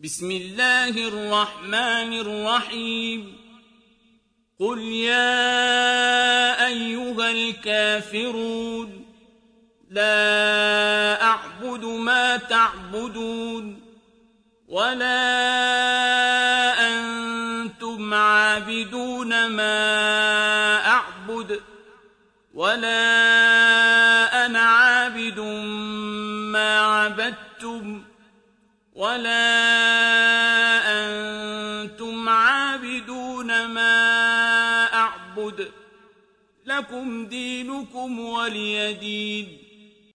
بسم الله الرحمن الرحيم قل يا أيها الكافرون لا أعبد ما تعبدون ولا أنتم عابدون ما أعبد ولا أنا عابد ما عبدتم ولا أنتم عابدون ما أعبد لكم دينكم ولي دين